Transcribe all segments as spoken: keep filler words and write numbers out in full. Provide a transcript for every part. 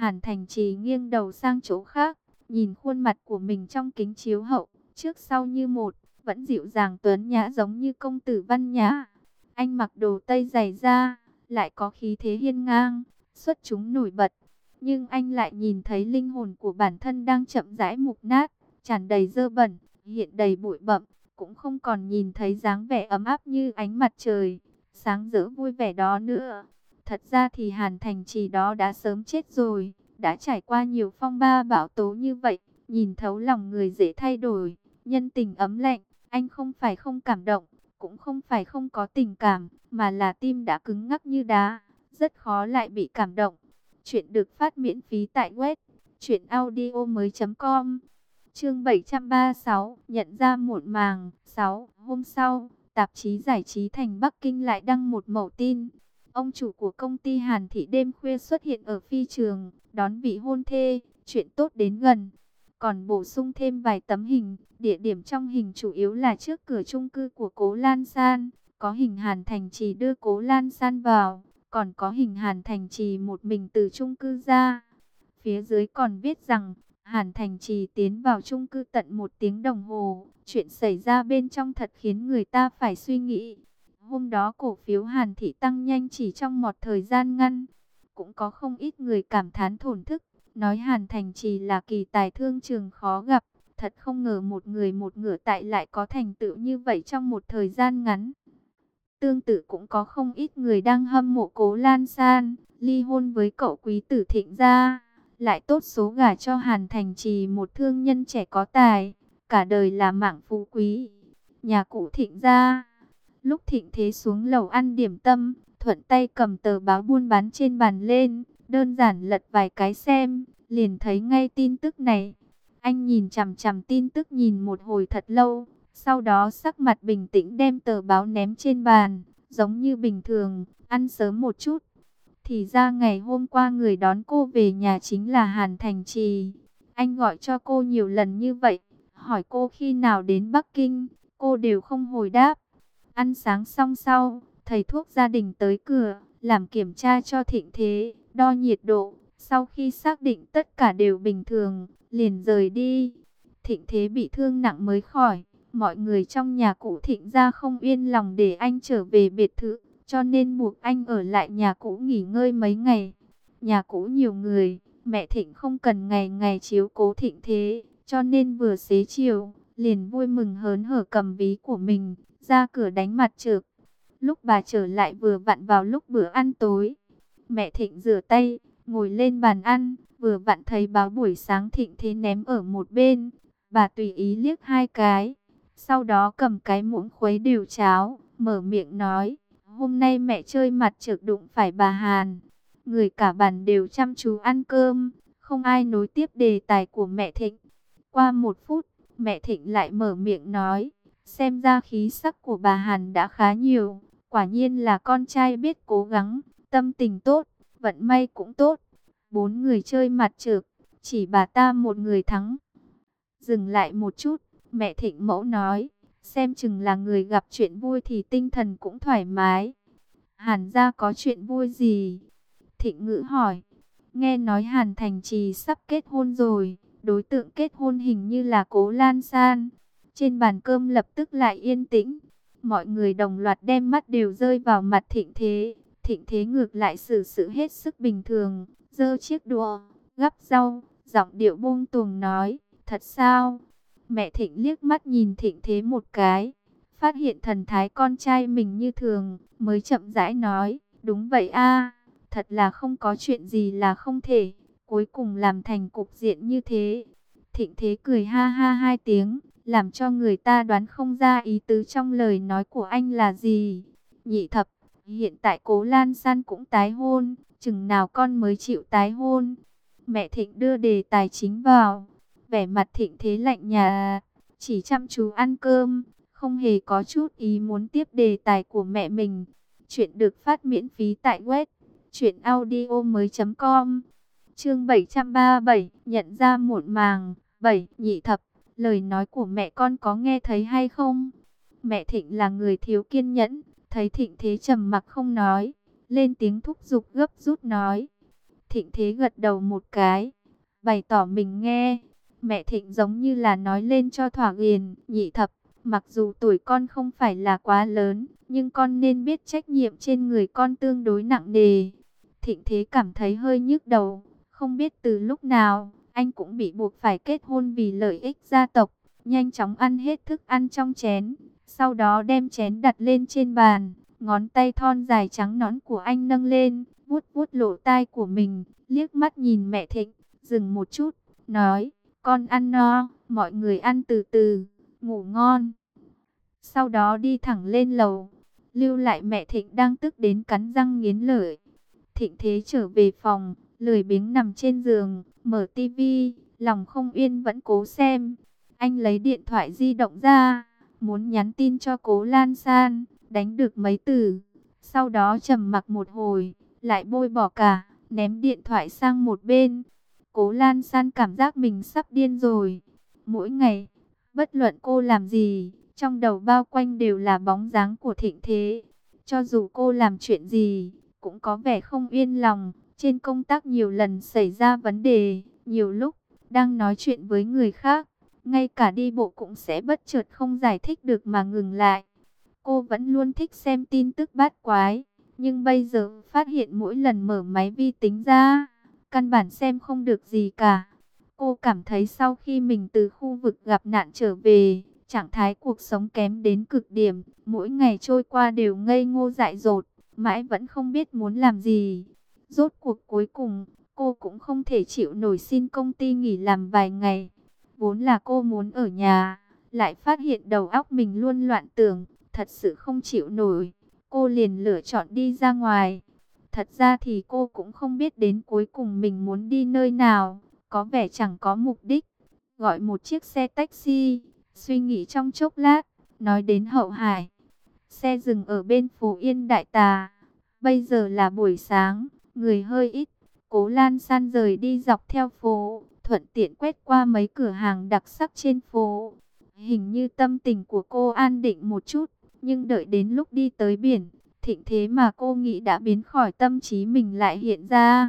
Hàn Thành Trì nghiêng đầu sang chỗ khác, nhìn khuôn mặt của mình trong kính chiếu hậu, trước sau như một, vẫn dịu dàng tuấn nhã giống như công tử văn nhã. Anh mặc đồ tây dày da, lại có khí thế hiên ngang, xuất chúng nổi bật. Nhưng anh lại nhìn thấy linh hồn của bản thân đang chậm rãi mục nát, tràn đầy dơ bẩn, hiện đầy bụi bặm, cũng không còn nhìn thấy dáng vẻ ấm áp như ánh mặt trời, sáng rỡ vui vẻ đó nữa. Thật ra thì Hàn Thành Trì đó đã sớm chết rồi, đã trải qua nhiều phong ba bão tố như vậy, nhìn thấu lòng người dễ thay đổi, nhân tình ấm lạnh, anh không phải không cảm động, cũng không phải không có tình cảm, mà là tim đã cứng ngắc như đá, rất khó lại bị cảm động. Chuyện được phát miễn phí tại web truyện audio mới chấm com. Chương bảy trăm ba mươi sáu, nhận ra muộn màng. Sáu, hôm sau, tạp chí giải trí Thành Bắc Kinh lại đăng một mẩu tin. Ông chủ của công ty Hàn Thị đêm khuya xuất hiện ở phi trường, đón vị hôn thê, chuyện tốt đến gần. Còn bổ sung thêm vài tấm hình, địa điểm trong hình chủ yếu là trước cửa chung cư của Cố Lan San. Có hình Hàn Thành Trì đưa Cố Lan San vào, còn có hình Hàn Thành Trì một mình từ chung cư ra. Phía dưới còn viết rằng, Hàn Thành Trì tiến vào chung cư tận một tiếng đồng hồ. Chuyện xảy ra bên trong thật khiến người ta phải suy nghĩ. Hôm đó cổ phiếu Hàn Thị tăng nhanh chỉ trong một thời gian ngắn. Cũng có không ít người cảm thán thổn thức, nói Hàn Thành Trì là kỳ tài thương trường khó gặp. Thật không ngờ một người một ngửa tại lại có thành tựu như vậy trong một thời gian ngắn. Tương tự cũng có không ít người đang hâm mộ Cố Lan San, ly hôn với cậu quý tử Thịnh gia, lại tốt số gả cho Hàn Thành Trì một thương nhân trẻ có tài, cả đời là mảng phú quý. Nhà cụ Thịnh gia. Lúc Thịnh Thế xuống lầu ăn điểm tâm, thuận tay cầm tờ báo buôn bán trên bàn lên, đơn giản lật vài cái xem, liền thấy ngay tin tức này. Anh nhìn chằm chằm tin tức nhìn một hồi thật lâu, sau đó sắc mặt bình tĩnh đem tờ báo ném trên bàn, giống như bình thường, ăn sớm một chút. Thì ra ngày hôm qua người đón cô về nhà chính là Hàn Thành Trì. Anh gọi cho cô nhiều lần như vậy, hỏi cô khi nào đến Bắc Kinh, cô đều không hồi đáp. Ăn sáng xong sau, thầy thuốc gia đình tới cửa, làm kiểm tra cho Thịnh Thế, đo nhiệt độ. Sau khi xác định tất cả đều bình thường, liền rời đi. Thịnh Thế bị thương nặng mới khỏi. Mọi người trong nhà cụ Thịnh gia không yên lòng để anh trở về biệt thự, cho nên buộc anh ở lại nhà cũ nghỉ ngơi mấy ngày. Nhà cũ nhiều người, mẹ Thịnh không cần ngày ngày chiếu cố Thịnh Thế, cho nên vừa xế chiều, liền vui mừng hớn hở cầm ví của mình, ra cửa đánh mặt trược. Lúc bà trở lại vừa vặn vào lúc bữa ăn tối. Mẹ Thịnh rửa tay, ngồi lên bàn ăn, vừa vặn thấy báo buổi sáng Thịnh Thế ném ở một bên. Bà tùy ý liếc hai cái, sau đó cầm cái muỗng khuấy đều cháo, mở miệng nói, hôm nay mẹ chơi mặt trược đụng phải bà Hàn. Người cả bàn đều chăm chú ăn cơm, không ai nối tiếp đề tài của mẹ Thịnh. Qua một phút, mẹ Thịnh lại mở miệng nói, xem ra khí sắc của bà Hàn đã khá nhiều, quả nhiên là con trai biết cố gắng, tâm tình tốt, vận may cũng tốt. Bốn người chơi mặt trược, chỉ bà ta một người thắng. Dừng lại một chút, mẹ Thịnh mẫu nói, xem chừng là người gặp chuyện vui thì tinh thần cũng thoải mái. Hàn gia có chuyện vui gì? Thịnh Ngữ hỏi. Nghe nói Hàn Thành Trì sắp kết hôn rồi, đối tượng kết hôn hình như là Cố Lan San. Trên bàn cơm lập tức lại yên tĩnh. Mọi người đồng loạt đem mắt đều rơi vào mặt Thịnh Thế. Thịnh Thế ngược lại xử sự hết sức bình thường, giơ chiếc đũa, gắp rau, giọng điệu buông tuồng nói, thật sao? Mẹ Thịnh liếc mắt nhìn Thịnh Thế một cái, phát hiện thần thái con trai mình như thường, mới chậm rãi nói, đúng vậy a, thật là không có chuyện gì là không thể, cuối cùng làm thành cục diện như thế. Thịnh Thế cười ha ha hai tiếng, làm cho người ta đoán không ra ý tứ trong lời nói của anh là gì. Nhị thập, hiện tại Cố Lan San cũng tái hôn, chừng nào con mới chịu tái hôn? Mẹ Thịnh đưa đề tài chính vào, vẻ mặt Thịnh Thế lạnh nhạt, chỉ chăm chú ăn cơm, không hề có chút ý muốn tiếp đề tài của mẹ mình. Chuyện được phát miễn phí tại web truyện audio mới chấm com. Chương bảy trăm ba mươi bảy, nhận ra muộn màng. Bảy, nhị thập, lời nói của mẹ con có nghe thấy hay không? Mẹ Thịnh là người thiếu kiên nhẫn, thấy Thịnh Thế trầm mặc không nói, lên tiếng thúc giục gấp rút nói. Thịnh Thế gật đầu một cái, bày tỏ mình nghe. Mẹ Thịnh giống như là nói lên cho thỏa ghiền, nhị thập, mặc dù tuổi con không phải là quá lớn, nhưng con nên biết trách nhiệm trên người con tương đối nặng nề. Thịnh Thế cảm thấy hơi nhức đầu, không biết từ lúc nào, anh cũng bị buộc phải kết hôn vì lợi ích gia tộc, nhanh chóng ăn hết thức ăn trong chén, sau đó đem chén đặt lên trên bàn, ngón tay thon dài trắng nõn của anh nâng lên, vuốt vuốt lỗ tai của mình, liếc mắt nhìn mẹ Thịnh, dừng một chút, nói, con ăn no, mọi người ăn từ từ, ngủ ngon. Sau đó đi thẳng lên lầu, lưu lại mẹ Thịnh đang tức đến cắn răng nghiến lợi. Thịnh Thế trở về phòng, lười biếng nằm trên giường, mở tivi, lòng không yên vẫn cố xem. Anh lấy điện thoại di động ra, muốn nhắn tin cho Cố Lan San, đánh được mấy từ. Sau đó trầm mặc một hồi, lại bôi bỏ cả, ném điện thoại sang một bên. Cố Lan San cảm giác mình sắp điên rồi. Mỗi ngày, bất luận cô làm gì, trong đầu bao quanh đều là bóng dáng của Thịnh Thế. Cho dù cô làm chuyện gì, cũng có vẻ không yên lòng. Trên công tác nhiều lần xảy ra vấn đề, nhiều lúc đang nói chuyện với người khác, ngay cả đi bộ cũng sẽ bất chợt không giải thích được mà ngừng lại. Cô vẫn luôn thích xem tin tức bát quái, nhưng bây giờ phát hiện mỗi lần mở máy vi tính ra, căn bản xem không được gì cả. Cô cảm thấy sau khi mình từ khu vực gặp nạn trở về, trạng thái cuộc sống kém đến cực điểm, mỗi ngày trôi qua đều ngây ngô dại dột, mãi vẫn không biết muốn làm gì. Rốt cuộc cuối cùng, cô cũng không thể chịu nổi xin công ty nghỉ làm vài ngày. Vốn là cô muốn ở nhà, lại phát hiện đầu óc mình luôn loạn tưởng, thật sự không chịu nổi. Cô liền lựa chọn đi ra ngoài. Thật ra thì cô cũng không biết đến cuối cùng mình muốn đi nơi nào, có vẻ chẳng có mục đích. Gọi một chiếc xe taxi, suy nghĩ trong chốc lát, nói đến Hậu Hải. Xe dừng ở bên phố Yên Đại Tà. Bây giờ là buổi sáng, người hơi ít. Cố Lan San rời đi dọc theo phố, thuận tiện quét qua mấy cửa hàng đặc sắc trên phố. Hình như tâm tình của cô an định một chút, nhưng đợi đến lúc đi tới biển, Thịnh Thế mà cô nghĩ đã biến khỏi tâm trí mình lại hiện ra.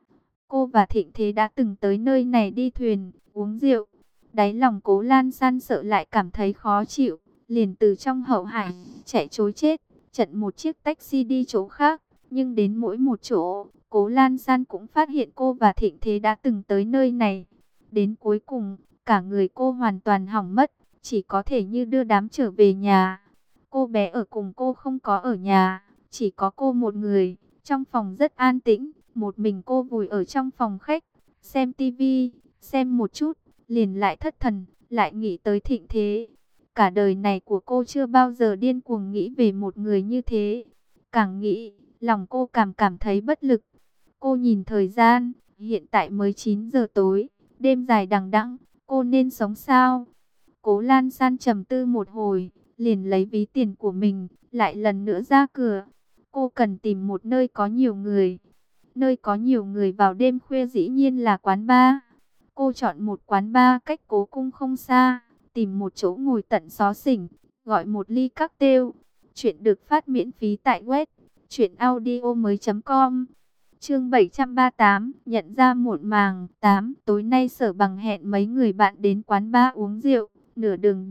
Cô và Thịnh Thế đã từng tới nơi này đi thuyền, uống rượu. Đáy lòng Cố Lan San sợ lại cảm thấy khó chịu, liền từ trong Hậu Hải chạy trối chết, chặn một chiếc taxi đi chỗ khác. Nhưng đến mỗi một chỗ, Cố Lan San cũng phát hiện cô và Thịnh Thế đã từng tới nơi này. Đến cuối cùng, cả người cô hoàn toàn hỏng mất, chỉ có thể như đưa đám trở về nhà. Cô bé ở cùng cô không có ở nhà, chỉ có cô một người, trong phòng rất an tĩnh, một mình cô vùi ở trong phòng khách, xem tivi, xem một chút, liền lại thất thần, lại nghĩ tới Thịnh Thế. Cả đời này của cô chưa bao giờ điên cuồng nghĩ về một người như thế. Càng nghĩ, lòng cô cảm cảm thấy bất lực. Cô nhìn thời gian, hiện tại mới chín giờ tối, đêm dài đằng đẵng, cô nên sống sao? Cố Lan San trầm tư một hồi, liền lấy ví tiền của mình, lại lần nữa ra cửa. Cô cần tìm một nơi có nhiều người. Nơi có nhiều người vào đêm khuya dĩ nhiên là quán bar. Cô chọn một quán bar cách Cố Cung không xa, tìm một chỗ ngồi tận xó xỉnh, gọi một ly cocktail. Chuyện được phát miễn phí tại web truyện audio mới chấm com. Chương bảy trăm ba mươi tám, nhận ra muộn màng. Tám, tối nay Sở Bằng hẹn mấy người bạn đến quán bar uống rượu, nửa đường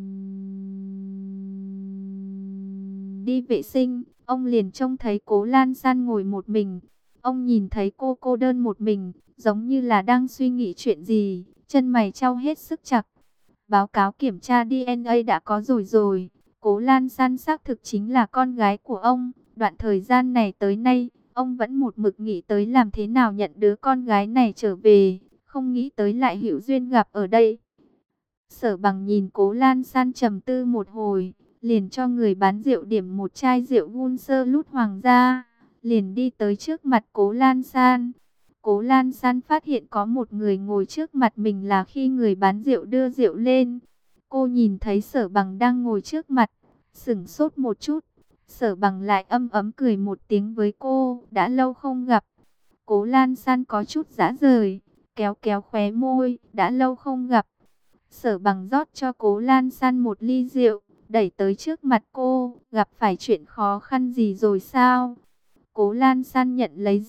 đi vệ sinh, ông liền trông thấy Cố Lan San ngồi một mình. Ông nhìn thấy cô cô đơn một mình, giống như là đang suy nghĩ chuyện gì, chân mày chau hết sức chặt. Báo cáo kiểm tra đê en a đã có rồi rồi, Cố Lan San xác thực chính là con gái của ông. Đoạn thời gian này tới nay, ông vẫn một mực nghĩ tới làm thế nào nhận đứa con gái này trở về, không nghĩ tới lại hữu duyên gặp ở đây. Sở Bằng nhìn Cố Lan San trầm tư một hồi, liền cho người bán rượu điểm một chai rượu gun sơ lút hoàng gia, liền đi tới trước mặt Cố Lan San. Cố Lan San phát hiện có một người ngồi trước mặt mình là khi người bán rượu đưa rượu lên. Cô nhìn thấy Sở Bằng đang ngồi trước mặt, sững sốt một chút. Sở Bằng lại âm ấm cười một tiếng với cô, đã lâu không gặp. Cố Lan San có chút dã rời, kéo kéo khóe môi, đã lâu không gặp. Sở Bằng rót cho Cố Lan San một ly rượu, đẩy tới trước mặt cô, gặp phải chuyện khó khăn gì rồi sao? Cố Lan San nhận lấy rượu,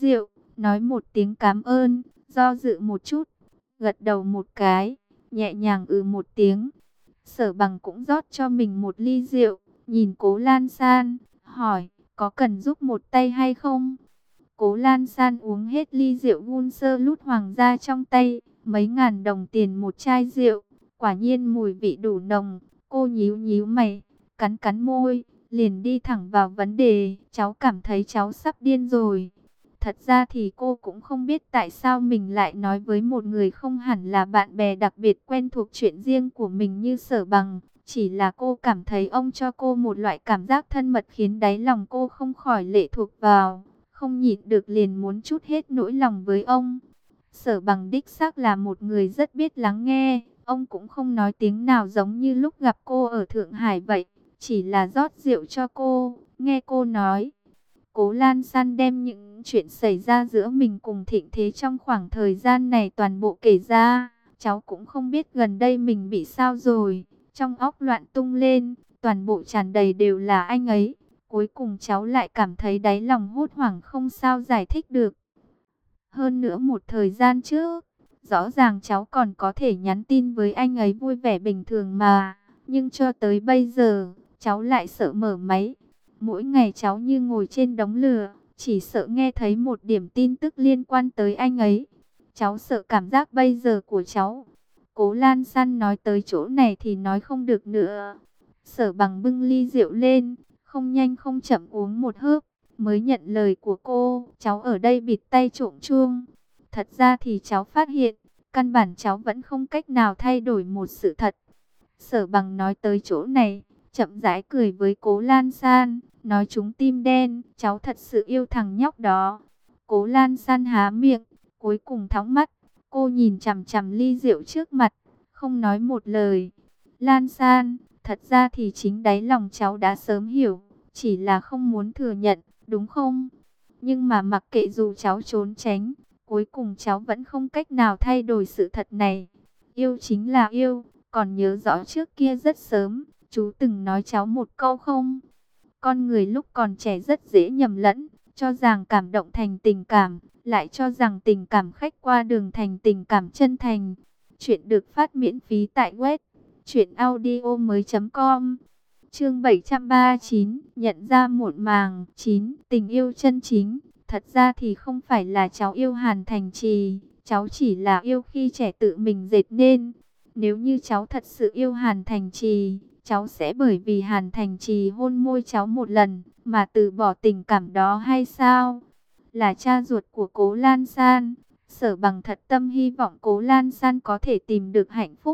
nói một tiếng cảm ơn, do dự một chút, gật đầu một cái, nhẹ nhàng ừ một tiếng. Sở Bằng cũng rót cho mình một ly rượu, nhìn Cố Lan San, hỏi, có cần giúp một tay hay không? Cố Lan San uống hết ly rượu vun sơ lút hoàng gia trong tay, mấy ngàn đồng tiền một chai rượu, quả nhiên mùi vị đủ nồng. Cô nhíu nhíu mày, cắn cắn môi, liền đi thẳng vào vấn đề, cháu cảm thấy cháu sắp điên rồi. Thật ra thì cô cũng không biết tại sao mình lại nói với một người không hẳn là bạn bè đặc biệt quen thuộc chuyện riêng của mình như Sở Bằng. Chỉ là cô cảm thấy ông cho cô một loại cảm giác thân mật khiến đáy lòng cô không khỏi lệ thuộc vào, không nhịn được liền muốn trút hết nỗi lòng với ông. Sở Bằng đích xác là một người rất biết lắng nghe, ông cũng không nói tiếng nào giống như lúc gặp cô ở Thượng Hải vậy, chỉ là rót rượu cho cô, nghe cô nói. Cố Lan San đem những chuyện xảy ra giữa mình cùng Thịnh Thế trong khoảng thời gian này toàn bộ kể ra. Cháu cũng không biết gần đây mình bị sao rồi, trong óc loạn tung lên, toàn bộ tràn đầy đều là anh ấy. Cuối cùng cháu lại cảm thấy đáy lòng hốt hoảng không sao giải thích được. Hơn nữa một thời gian trước, rõ ràng cháu còn có thể nhắn tin với anh ấy vui vẻ bình thường mà. Nhưng cho tới bây giờ, cháu lại sợ mở máy. Mỗi ngày cháu như ngồi trên đống lửa, chỉ sợ nghe thấy một điểm tin tức liên quan tới anh ấy. Cháu sợ cảm giác bây giờ của cháu. Cố Lan San nói tới chỗ này thì nói không được nữa. Sở Bằng bưng ly rượu lên, không nhanh không chậm uống một hớp, mới nhận lời của cô. Cháu ở đây bịt tay trộm chuông. Thật ra thì cháu phát hiện, căn bản cháu vẫn không cách nào thay đổi một sự thật. Sở Bằng nói tới chỗ này, chậm rãi cười với Cố Lan San, nói trúng tim đen, cháu thật sự yêu thằng nhóc đó. Cố Lan San há miệng, cuối cùng thõng mắt, cô nhìn chằm chằm ly rượu trước mặt, không nói một lời. Lan San, thật ra thì chính đáy lòng cháu đã sớm hiểu, chỉ là không muốn thừa nhận, đúng không? Nhưng mà mặc kệ dù cháu trốn tránh, cuối cùng cháu vẫn không cách nào thay đổi sự thật này. Yêu chính là yêu, còn nhớ rõ trước kia rất sớm, chú từng nói cháu một câu không? Con người lúc còn trẻ rất dễ nhầm lẫn, cho rằng cảm động thành tình cảm, lại cho rằng tình cảm khách qua đường thành tình cảm chân thành. Chuyện được phát miễn phí tại web truyện audio mới chấm com. Chương bảy trăm ba mươi chín, nhận ra muộn màng. Chín, tình yêu chân chính. Thật ra thì không phải là cháu yêu Hàn Thành Trì, cháu chỉ là yêu khi trẻ tự mình dệt nên. Nếu như cháu thật sự yêu Hàn Thành Trì, cháu sẽ bởi vì Hàn Thành Trì hôn môi cháu một lần mà từ bỏ tình cảm đó hay sao? Là cha ruột của Cố Lan San, Sở Bằng thật tâm hy vọng Cố Lan San có thể tìm được hạnh phúc.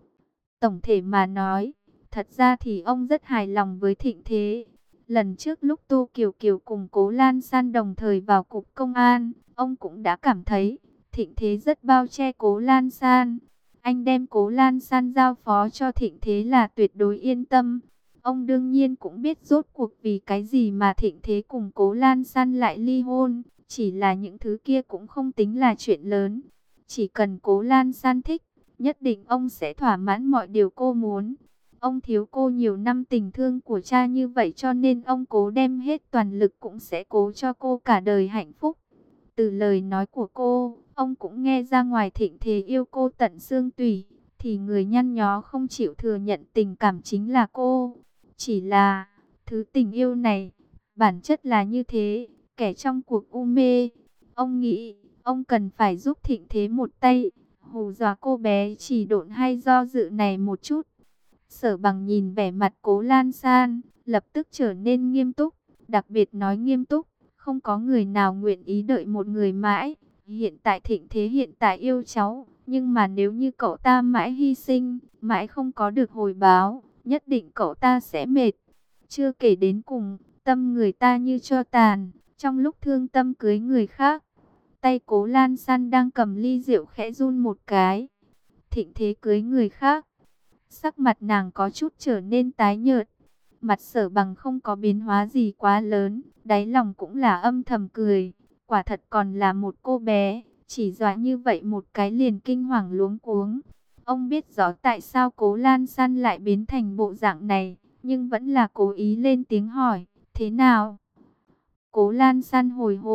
Tổng thể mà nói, thật ra thì ông rất hài lòng với Thịnh Thế. Lần trước lúc Tô Kiều Kiều cùng Cố Lan San đồng thời vào cục công an, ông cũng đã cảm thấy Thịnh Thế rất bao che Cố Lan San. Anh đem Cố Lan San giao phó cho Thịnh Thế là tuyệt đối yên tâm. Ông đương nhiên cũng biết rốt cuộc vì cái gì mà Thịnh Thế cùng Cố Lan San lại ly hôn. Chỉ là những thứ kia cũng không tính là chuyện lớn. Chỉ cần Cố Lan San thích, nhất định ông sẽ thỏa mãn mọi điều cô muốn. Ông thiếu cô nhiều năm tình thương của cha như vậy cho nên ông cố đem hết toàn lực cũng sẽ cố cho cô cả đời hạnh phúc. Từ lời nói của cô, ông cũng nghe ra ngoài Thịnh Thế yêu cô tận xương tủy, thì người nhăn nhó không chịu thừa nhận tình cảm chính là cô. Chỉ là, thứ tình yêu này, bản chất là như thế, kẻ trong cuộc u mê. Ông nghĩ, ông cần phải giúp Thịnh Thế một tay, hù dọa cô bé chỉ độn hay do dự này một chút. Sở Bằng nhìn vẻ mặt Cố Lan San, lập tức trở nên nghiêm túc, đặc biệt nói nghiêm túc. Không có người nào nguyện ý đợi một người mãi. Hiện tại Thịnh Thế hiện tại yêu cháu, nhưng mà nếu như cậu ta mãi hy sinh, mãi không có được hồi báo, nhất định cậu ta sẽ mệt. Chưa kể đến cùng, tâm người ta như cho tàn, trong lúc thương tâm cưới người khác. Tay Cố Lan San đang cầm ly rượu khẽ run một cái. Thịnh Thế cưới người khác. Sắc mặt nàng có chút trở nên tái nhợt. Mặt Sở Bằng không có biến hóa gì quá lớn, đáy lòng cũng là âm thầm cười. Quả thật còn là một cô bé, chỉ dọa như vậy một cái liền kinh hoàng luống cuống. Ông biết rõ tại sao Cố Lan San lại biến thành bộ dạng này, nhưng vẫn là cố ý lên tiếng hỏi, thế nào? Cố Lan San hồi hồn,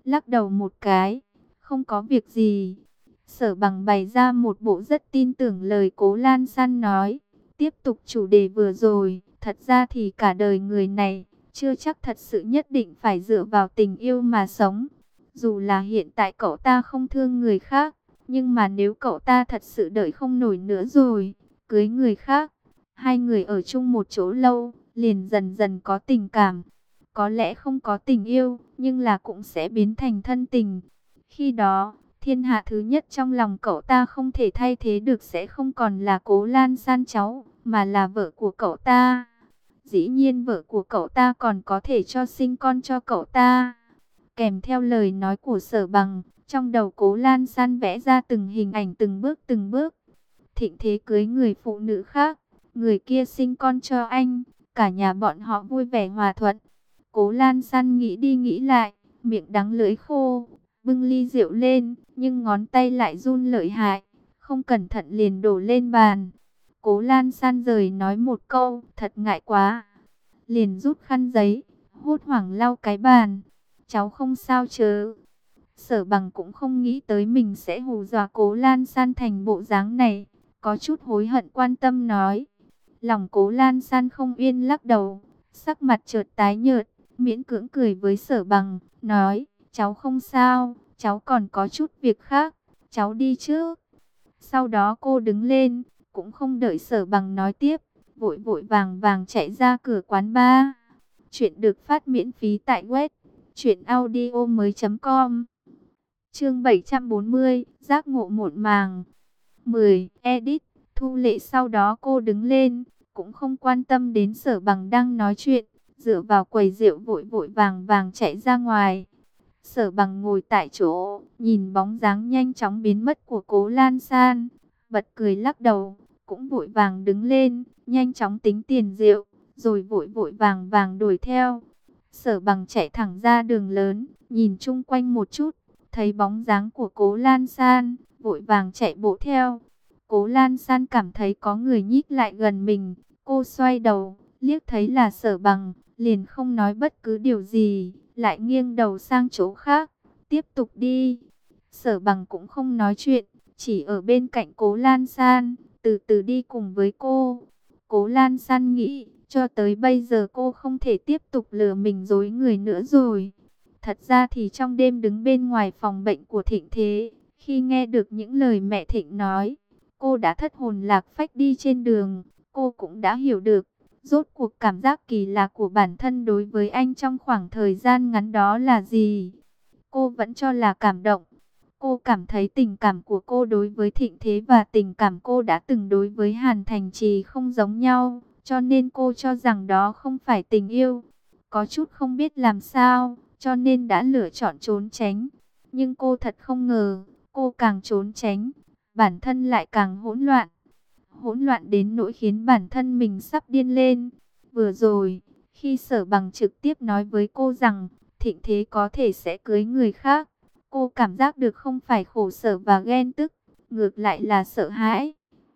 lắc đầu một cái, không có việc gì. Sở Bằng bày ra một bộ rất tin tưởng lời Cố Lan San nói, tiếp tục chủ đề vừa rồi. Thật ra thì cả đời người này, chưa chắc thật sự nhất định phải dựa vào tình yêu mà sống. Dù là hiện tại cậu ta không thương người khác, nhưng mà nếu cậu ta thật sự đợi không nổi nữa rồi, cưới người khác, hai người ở chung một chỗ lâu, liền dần dần có tình cảm. Có lẽ không có tình yêu, nhưng là cũng sẽ biến thành thân tình. Khi đó, thiên hạ thứ nhất trong lòng cậu ta không thể thay thế được sẽ không còn là Cố Lan San cháu, mà là vợ của cậu ta. Dĩ nhiên vợ của cậu ta còn có thể cho sinh con cho cậu ta. Kèm theo lời nói của Sở Bằng, trong đầu Cố Lan San vẽ ra từng hình ảnh từng bước từng bước. Thịnh Thế cưới người phụ nữ khác, người kia sinh con cho anh, cả nhà bọn họ vui vẻ hòa thuận. Cố Lan San nghĩ đi nghĩ lại, miệng đắng lưỡi khô, bưng ly rượu lên, nhưng ngón tay lại run lợi hại, không cẩn thận liền đổ lên bàn. Cố Lan San rời nói một câu, thật ngại quá. Liền rút khăn giấy, hốt hoảng lau cái bàn. Cháu không sao chứ? Sở Bằng cũng không nghĩ tới mình sẽ hù dọa Cố Lan San thành bộ dáng này. Có chút hối hận quan tâm nói. Lòng Cố Lan San không yên lắc đầu, sắc mặt chợt tái nhợt, miễn cưỡng cười với Sở Bằng, nói, cháu không sao, cháu còn có chút việc khác, cháu đi trước. Sau đó cô đứng lên, cũng không đợi Sở Bằng nói tiếp, vội vội vàng vàng chạy ra cửa quán bar. Chuyện được phát miễn phí tại web truyện audio mới chấm com. Chương bảy trăm bốn mươi, giác ngộ muộn màng. mười. Edit. Thu Lệ sau đó cô đứng lên, cũng không quan tâm đến Sở Bằng đang nói chuyện, dựa vào quầy rượu vội vội vàng vàng chạy ra ngoài. Sở Bằng ngồi tại chỗ, nhìn bóng dáng nhanh chóng biến mất của Cố Lan San, bật cười lắc đầu, cũng vội vàng đứng lên, nhanh chóng tính tiền rượu, rồi vội vội vàng vàng đuổi theo. Sở Bằng chạy thẳng ra đường lớn, nhìn chung quanh một chút, thấy bóng dáng của Cố Lan San, vội vàng chạy bộ theo. Cố Lan San cảm thấy có người nhích lại gần mình, cô xoay đầu, liếc thấy là Sở Bằng, liền không nói bất cứ điều gì, lại nghiêng đầu sang chỗ khác, tiếp tục đi. Sở Bằng cũng không nói chuyện, chỉ ở bên cạnh Cố Lan San, từ từ đi cùng với cô. Cố Lan San nghĩ, cho tới bây giờ cô không thể tiếp tục lừa mình dối người nữa rồi. Thật ra thì trong đêm đứng bên ngoài phòng bệnh của Thịnh Thế, khi nghe được những lời mẹ Thịnh nói, cô đã thất hồn lạc phách đi trên đường. Cô cũng đã hiểu được, rốt cuộc cảm giác kỳ lạ của bản thân đối với anh trong khoảng thời gian ngắn đó là gì. Cô vẫn cho là cảm động. Cô cảm thấy tình cảm của cô đối với Thịnh Thế và tình cảm cô đã từng đối với Hàn Thành Trì không giống nhau, cho nên cô cho rằng đó không phải tình yêu. Có chút không biết làm sao, cho nên đã lựa chọn trốn tránh. Nhưng cô thật không ngờ, cô càng trốn tránh, bản thân lại càng hỗn loạn. Hỗn loạn đến nỗi khiến bản thân mình sắp điên lên. Vừa rồi, khi Sở Bằng trực tiếp nói với cô rằng Thịnh Thế có thể sẽ cưới người khác, cô cảm giác được không phải khổ sở và ghen tức, ngược lại là sợ hãi.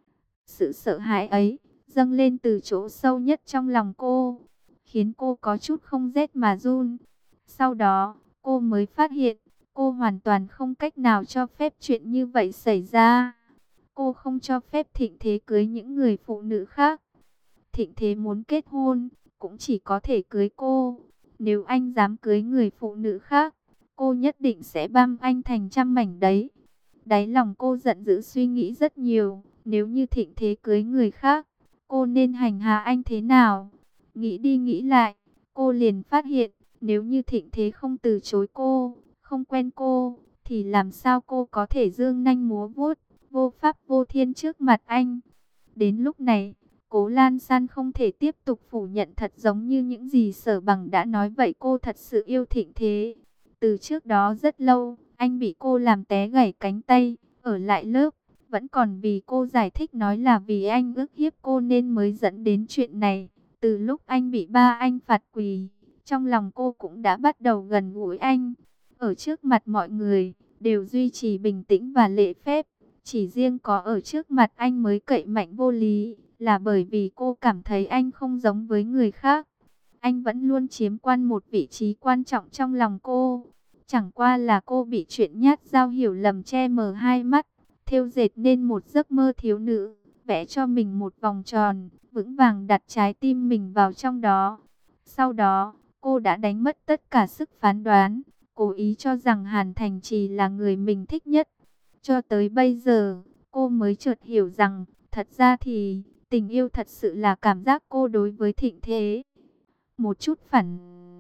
Sự sợ hãi ấy dâng lên từ chỗ sâu nhất trong lòng cô, khiến cô có chút không rét mà run. Sau đó, cô mới phát hiện, cô hoàn toàn không cách nào cho phép chuyện như vậy xảy ra. Cô không cho phép Thịnh Thế cưới những người phụ nữ khác. Thịnh Thế muốn kết hôn, cũng chỉ có thể cưới cô. Nếu anh dám cưới người phụ nữ khác, cô nhất định sẽ băm anh thành trăm mảnh đấy. Đáy lòng cô giận dữ suy nghĩ rất nhiều. Nếu như Thịnh Thế cưới người khác, cô nên hành hạ anh thế nào? Nghĩ đi nghĩ lại, cô liền phát hiện, nếu như Thịnh Thế không từ chối cô, không quen cô, thì làm sao cô có thể dương nanh múa vuốt, vô pháp vô thiên trước mặt anh. Đến lúc này, Cố Lan San không thể tiếp tục phủ nhận thật giống như những gì Sở Bằng đã nói vậy, cô thật sự yêu Thịnh Thế. Từ trước đó rất lâu, anh bị cô làm té gãy cánh tay, ở lại lớp, vẫn còn vì cô giải thích nói là vì anh ức hiếp cô nên mới dẫn đến chuyện này. Từ lúc anh bị ba anh phạt quỳ, trong lòng cô cũng đã bắt đầu gần gũi anh. Ở trước mặt mọi người, đều duy trì bình tĩnh và lễ phép. Chỉ riêng có ở trước mặt anh mới cậy mạnh vô lý, là bởi vì cô cảm thấy anh không giống với người khác. Anh vẫn luôn chiếm quan một vị trí quan trọng trong lòng cô. Chẳng qua là cô bị chuyện nhát dao hiểu lầm che mờ hai mắt, thêu dệt nên một giấc mơ thiếu nữ, vẽ cho mình một vòng tròn, vững vàng đặt trái tim mình vào trong đó. Sau đó, cô đã đánh mất tất cả sức phán đoán, cố ý cho rằng Hàn Thành Trì là người mình thích nhất. Cho tới bây giờ, cô mới chợt hiểu rằng, thật ra thì, tình yêu thật sự là cảm giác cô đối với Thịnh Thế. Một chút phản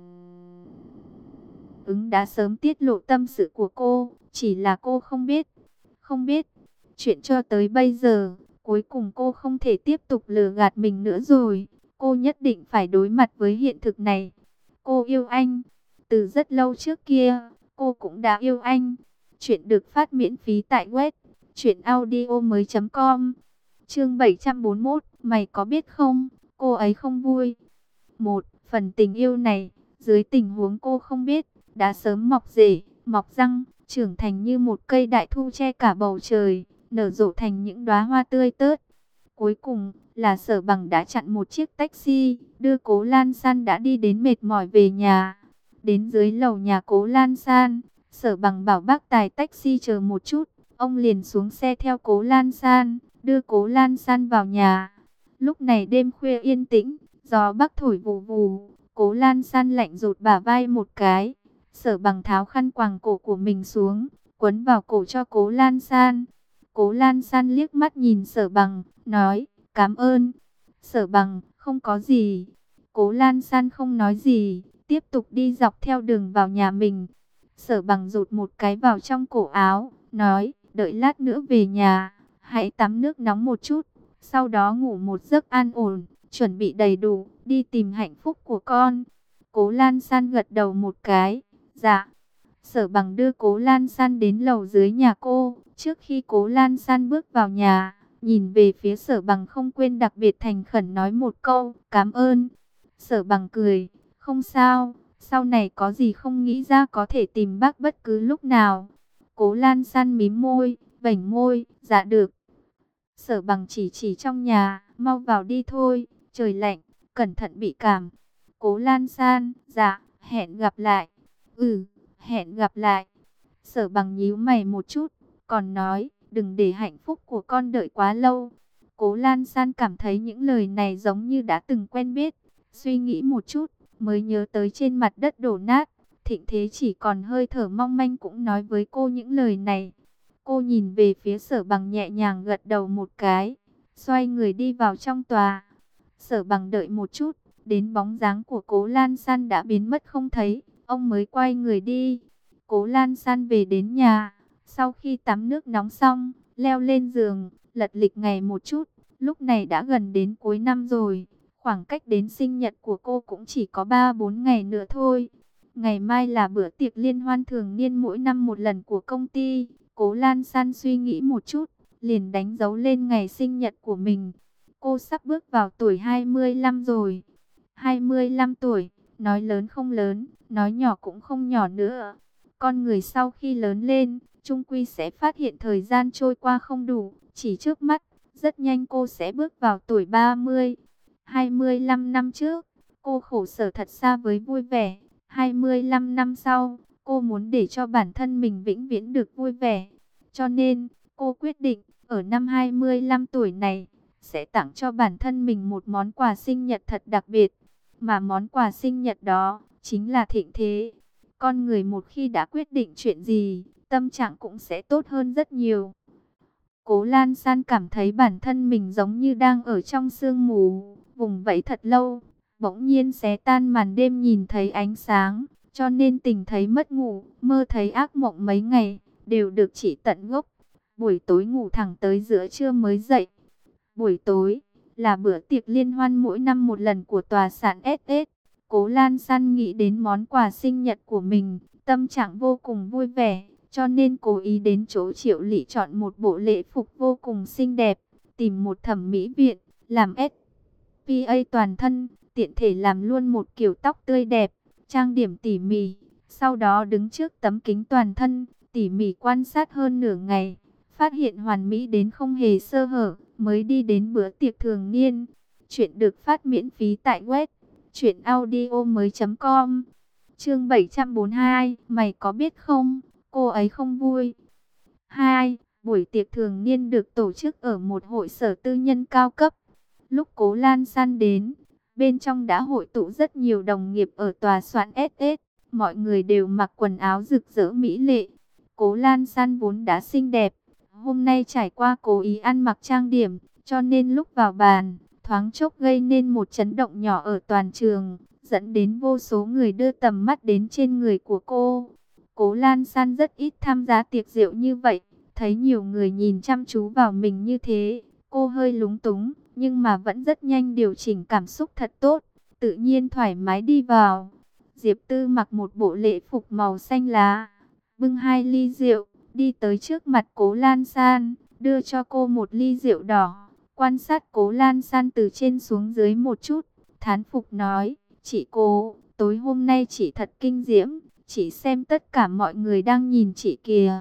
ứng đã sớm tiết lộ tâm sự của cô, chỉ là cô không biết. Không biết, chuyện cho tới bây giờ, cuối cùng cô không thể tiếp tục lừa gạt mình nữa rồi. Cô nhất định phải đối mặt với hiện thực này. Cô yêu anh. Từ rất lâu trước kia, cô cũng đã yêu anh. Chuyện được phát miễn phí tại web truyện audio mới chấm com. Chương bảy trăm bốn mươi mốt, mày có biết không, cô ấy không vui. Một phần tình yêu này, dưới tình huống cô không biết, đã sớm mọc rễ, mọc răng, trưởng thành như một cây đại thụ che cả bầu trời, nở rộ thành những đóa hoa tươi tớt. Cuối cùng là Sở Bằng đã chặn một chiếc taxi, đưa Cố Lan San đã đi đến mệt mỏi về nhà. Đến dưới lầu nhà Cố Lan San, Sở Bằng bảo bác tài taxi chờ một chút, ông liền xuống xe theo Cố Lan San, đưa Cố Lan San vào nhà. Lúc này đêm khuya yên tĩnh, gió bắc thổi vù vù, Cố Lan San lạnh rụt bả vai một cái. Sở Bằng tháo khăn quàng cổ của mình xuống, quấn vào cổ cho Cố Lan San. Cố Lan San liếc mắt nhìn Sở Bằng, nói, cảm ơn. Sở Bằng, không có gì. Cố Lan San không nói gì, tiếp tục đi dọc theo đường vào nhà mình. Sở Bằng rụt một cái vào trong cổ áo, nói, đợi lát nữa về nhà, hãy tắm nước nóng một chút, sau đó ngủ một giấc an ổn, chuẩn bị đầy đủ, đi tìm hạnh phúc của con. Cố Lan San gật đầu một cái, dạ. Sở Bằng đưa Cố Lan San đến lầu dưới nhà cô. Trước khi Cố Lan San bước vào nhà, nhìn về phía Sở Bằng không quên đặc biệt thành khẩn nói một câu, cảm ơn. Sở Bằng cười, không sao, sau này có gì không nghĩ ra có thể tìm bác bất cứ lúc nào. Cố Lan San mím môi, vểnh môi, dạ được. Sở Bằng chỉ chỉ trong nhà, mau vào đi thôi, trời lạnh, cẩn thận bị cảm. Cố Lan San, dạ, hẹn gặp lại. Ừ, hẹn gặp lại. Sở Bằng nhíu mày một chút, còn nói, đừng để hạnh phúc của con đợi quá lâu. Cố Lan San cảm thấy những lời này giống như đã từng quen biết. Suy nghĩ một chút, mới nhớ tới trên mặt đất đổ nát, Thịnh Thế chỉ còn hơi thở mong manh cũng nói với cô những lời này. Cô nhìn về phía Sở Bằng nhẹ nhàng gật đầu một cái, xoay người đi vào trong tòa. Sở Bằng đợi một chút, đến bóng dáng của Cố Lan San đã biến mất không thấy, ông mới quay người đi. Cố Lan San về đến nhà, sau khi tắm nước nóng xong, leo lên giường, lật lịch ngày một chút. Lúc này đã gần đến cuối năm rồi, khoảng cách đến sinh nhật của cô cũng chỉ có ba bốn ngày nữa thôi. Ngày mai là bữa tiệc liên hoan thường niên mỗi năm một lần của công ty. Cố Lan San suy nghĩ một chút, liền đánh dấu lên ngày sinh nhật của mình. Cô sắp bước vào tuổi hai mươi lăm rồi. hai mươi lăm tuổi, nói lớn không lớn, nói nhỏ cũng không nhỏ nữa. Con người sau khi lớn lên, chung quy sẽ phát hiện thời gian trôi qua không đủ, chỉ trước mắt, rất nhanh cô sẽ bước vào tuổi ba mươi. hai mươi lăm năm trước, cô khổ sở thật xa với vui vẻ. hai mươi lăm năm sau, cô muốn để cho bản thân mình vĩnh viễn được vui vẻ. Cho nên, cô quyết định, ở năm hai mươi lăm tuổi này, sẽ tặng cho bản thân mình một món quà sinh nhật thật đặc biệt. Mà món quà sinh nhật đó, chính là Thịnh Thế. Con người một khi đã quyết định chuyện gì, tâm trạng cũng sẽ tốt hơn rất nhiều. Cố Lan San cảm thấy bản thân mình giống như đang ở trong sương mù, vùng vẫy thật lâu, bỗng nhiên xé tan màn đêm nhìn thấy ánh sáng, cho nên tỉnh thấy mất ngủ, mơ thấy ác mộng mấy ngày, đều được trị tận gốc. Buổi tối ngủ thẳng tới giữa trưa mới dậy. Buổi tối là bữa tiệc liên hoan mỗi năm một lần của tòa sản ét ét. Cố Lan San nghĩ đến món quà sinh nhật của mình, tâm trạng vô cùng vui vẻ, cho nên cố ý đến chỗ Triệu Lị chọn một bộ lễ phục vô cùng xinh đẹp, tìm một thẩm mỹ viện, làm ét pê a toàn thân, tiện thể làm luôn một kiểu tóc tươi đẹp, trang điểm tỉ mỉ, sau đó đứng trước tấm kính toàn thân, tỉ mỉ quan sát hơn nửa ngày, phát hiện hoàn mỹ đến không hề sơ hở, mới đi đến bữa tiệc thường niên. Chuyện được phát miễn phí tại web truyện audio mới chấm com. Chương bảy trăm bốn mươi hai, mày có biết không, cô ấy không vui. Hai, buổi tiệc thường niên được tổ chức ở một hội sở tư nhân cao cấp. Lúc Cố Lan San đến, bên trong đã hội tụ rất nhiều đồng nghiệp ở tòa soạn ét ét. Mọi người đều mặc quần áo rực rỡ mỹ lệ. Cố Lan San vốn đã xinh đẹp, hôm nay trải qua cố ý ăn mặc trang điểm, cho nên lúc vào bàn, thoáng chốc gây nên một chấn động nhỏ ở toàn trường, dẫn đến vô số người đưa tầm mắt đến trên người của cô. Cố Lan San rất ít tham gia tiệc rượu như vậy, thấy nhiều người nhìn chăm chú vào mình như thế, cô hơi lúng túng, nhưng mà vẫn rất nhanh điều chỉnh cảm xúc thật tốt, tự nhiên thoải mái đi vào. Diệp Tư mặc một bộ lễ phục màu xanh lá, bưng hai ly rượu, đi tới trước mặt Cố Lan San, đưa cho cô một ly rượu đỏ, quan sát Cố Lan San từ trên xuống dưới một chút, thán phục nói, chị Cố, tối hôm nay chị thật kinh diễm, chị xem tất cả mọi người đang nhìn chị kìa.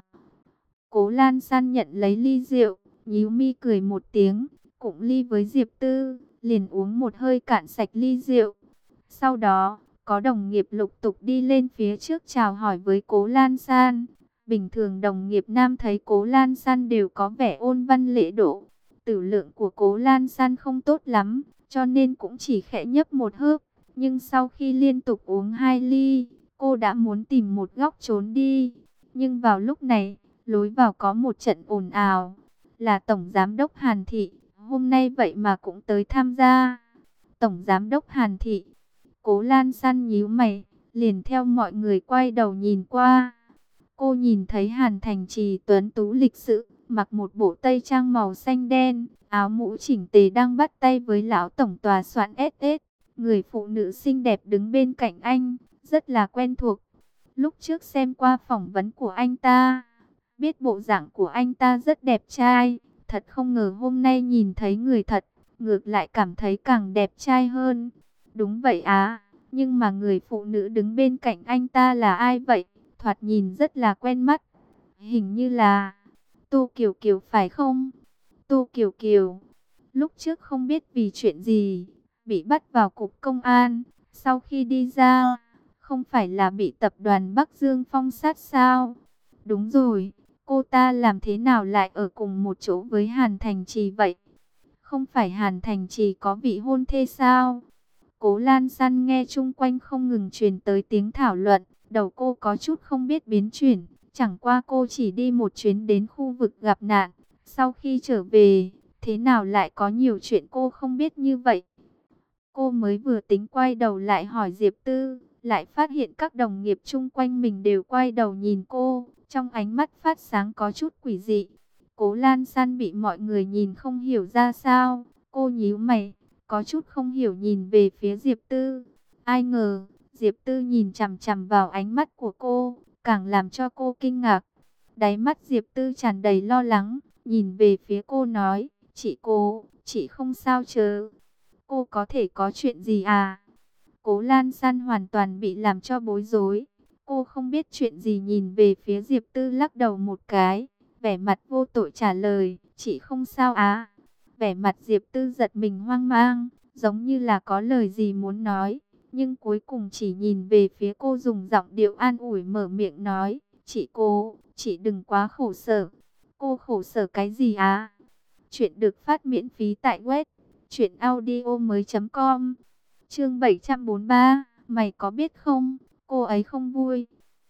Cố Lan San nhận lấy ly rượu, nhíu mi cười một tiếng, cụng ly với Diệp Tư, liền uống một hơi cạn sạch ly rượu. Sau đó, có đồng nghiệp lục tục đi lên phía trước chào hỏi với Cố Lan San. Bình thường đồng nghiệp nam thấy Cố Lan San đều có vẻ ôn văn lễ độ. Tử lượng của Cố Lan San không tốt lắm, cho nên cũng chỉ khẽ nhấp một hớp. Nhưng sau khi liên tục uống hai ly, cô đã muốn tìm một góc trốn đi. Nhưng vào lúc này, lối vào có một trận ồn ào. Là Tổng Giám đốc Hàn Thị, hôm nay vậy mà cũng tới tham gia. Tổng Giám đốc Hàn Thị. Cố Lan San nhíu mày, liền theo mọi người quay đầu nhìn qua. Cô nhìn thấy Hàn Thành Trì tuấn tú lịch sự, mặc một bộ tây trang màu xanh đen, áo mũ chỉnh tề đang bắt tay với lão tổng tòa soạn ét ét. Người phụ nữ xinh đẹp đứng bên cạnh anh, rất là quen thuộc. Lúc trước xem qua phỏng vấn của anh ta, biết bộ dạng của anh ta rất đẹp trai, thật không ngờ hôm nay nhìn thấy người thật, ngược lại cảm thấy càng đẹp trai hơn. Đúng vậy á, nhưng mà người phụ nữ đứng bên cạnh anh ta là ai vậy? Thoạt nhìn rất là quen mắt. Hình như là Tô Kiều Kiều phải không? Tô Kiều Kiều, lúc trước không biết vì chuyện gì, bị bắt vào cục công an, sau khi đi ra, không phải là bị tập đoàn Bắc Dương phong sát sao? Đúng rồi, cô ta làm thế nào lại ở cùng một chỗ với Hàn Thành Trì vậy? Không phải Hàn Thành Trì có vị hôn thê sao? Cố Lan San nghe chung quanh không ngừng truyền tới tiếng thảo luận, đầu cô có chút không biết biến chuyển, chẳng qua cô chỉ đi một chuyến đến khu vực gặp nạn, sau khi trở về, thế nào lại có nhiều chuyện cô không biết như vậy? Cô mới vừa tính quay đầu lại hỏi Diệp Tư, lại phát hiện các đồng nghiệp chung quanh mình đều quay đầu nhìn cô, trong ánh mắt phát sáng có chút quỷ dị. Cố Lan San bị mọi người nhìn không hiểu ra sao, cô nhíu mày, có chút không hiểu nhìn về phía Diệp Tư. Ai ngờ, Diệp Tư nhìn chằm chằm vào ánh mắt của cô, càng làm cho cô kinh ngạc. Đáy mắt Diệp Tư tràn đầy lo lắng, nhìn về phía cô nói, chị cô, chị không sao chứ? Cô có thể có chuyện gì à? Cố Lan San hoàn toàn bị làm cho bối rối. Cô không biết chuyện gì nhìn về phía Diệp Tư lắc đầu một cái, vẻ mặt vô tội trả lời, chị không sao á. Vẻ mặt Diệp Tư giật mình hoang mang, giống như là có lời gì muốn nói, nhưng cuối cùng chỉ nhìn về phía cô dùng giọng điệu an ủi mở miệng nói, chị cô, chị đừng quá khổ sở. Cô khổ sở cái gì á? Chuyện được phát miễn phí tại web truyện audio mới chấm com. Chương bảy trăm bốn mươi ba, mày có biết không, cô ấy không vui.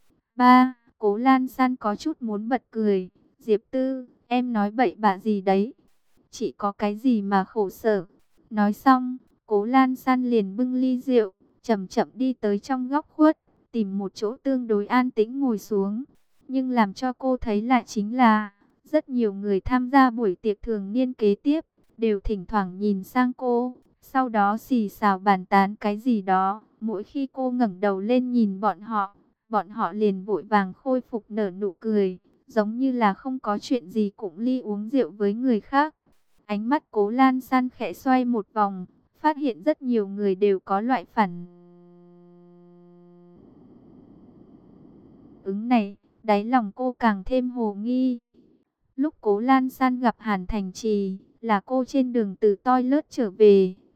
Ba, Cố Lan San có chút muốn bật cười. Diệp Tư, em nói bậy bạ gì đấy? Chị có cái gì mà khổ sở? Nói xong, Cố Lan San liền bưng ly rượu, chậm chậm đi tới trong góc khuất, tìm một chỗ tương đối an tĩnh ngồi xuống. Nhưng làm cho cô thấy lại chính là, rất nhiều người tham gia buổi tiệc thường niên kế tiếp, đều thỉnh thoảng nhìn sang cô, sau đó xì xào bàn tán cái gì đó. Mỗi khi cô ngẩng đầu lên nhìn bọn họ, bọn họ liền vội vàng khôi phục nở nụ cười, giống như là không có chuyện gì cũng ly uống rượu với người khác. Ánh mắt Cố Lan San khẽ xoay một vòng, phát hiện rất nhiều người đều có loại phản ứng này, đáy lòng cô càng thêm hồ nghi. Lúc Cố Lan San gặp Hàn Thành Trì, là cô trên đường từ toilet trở về,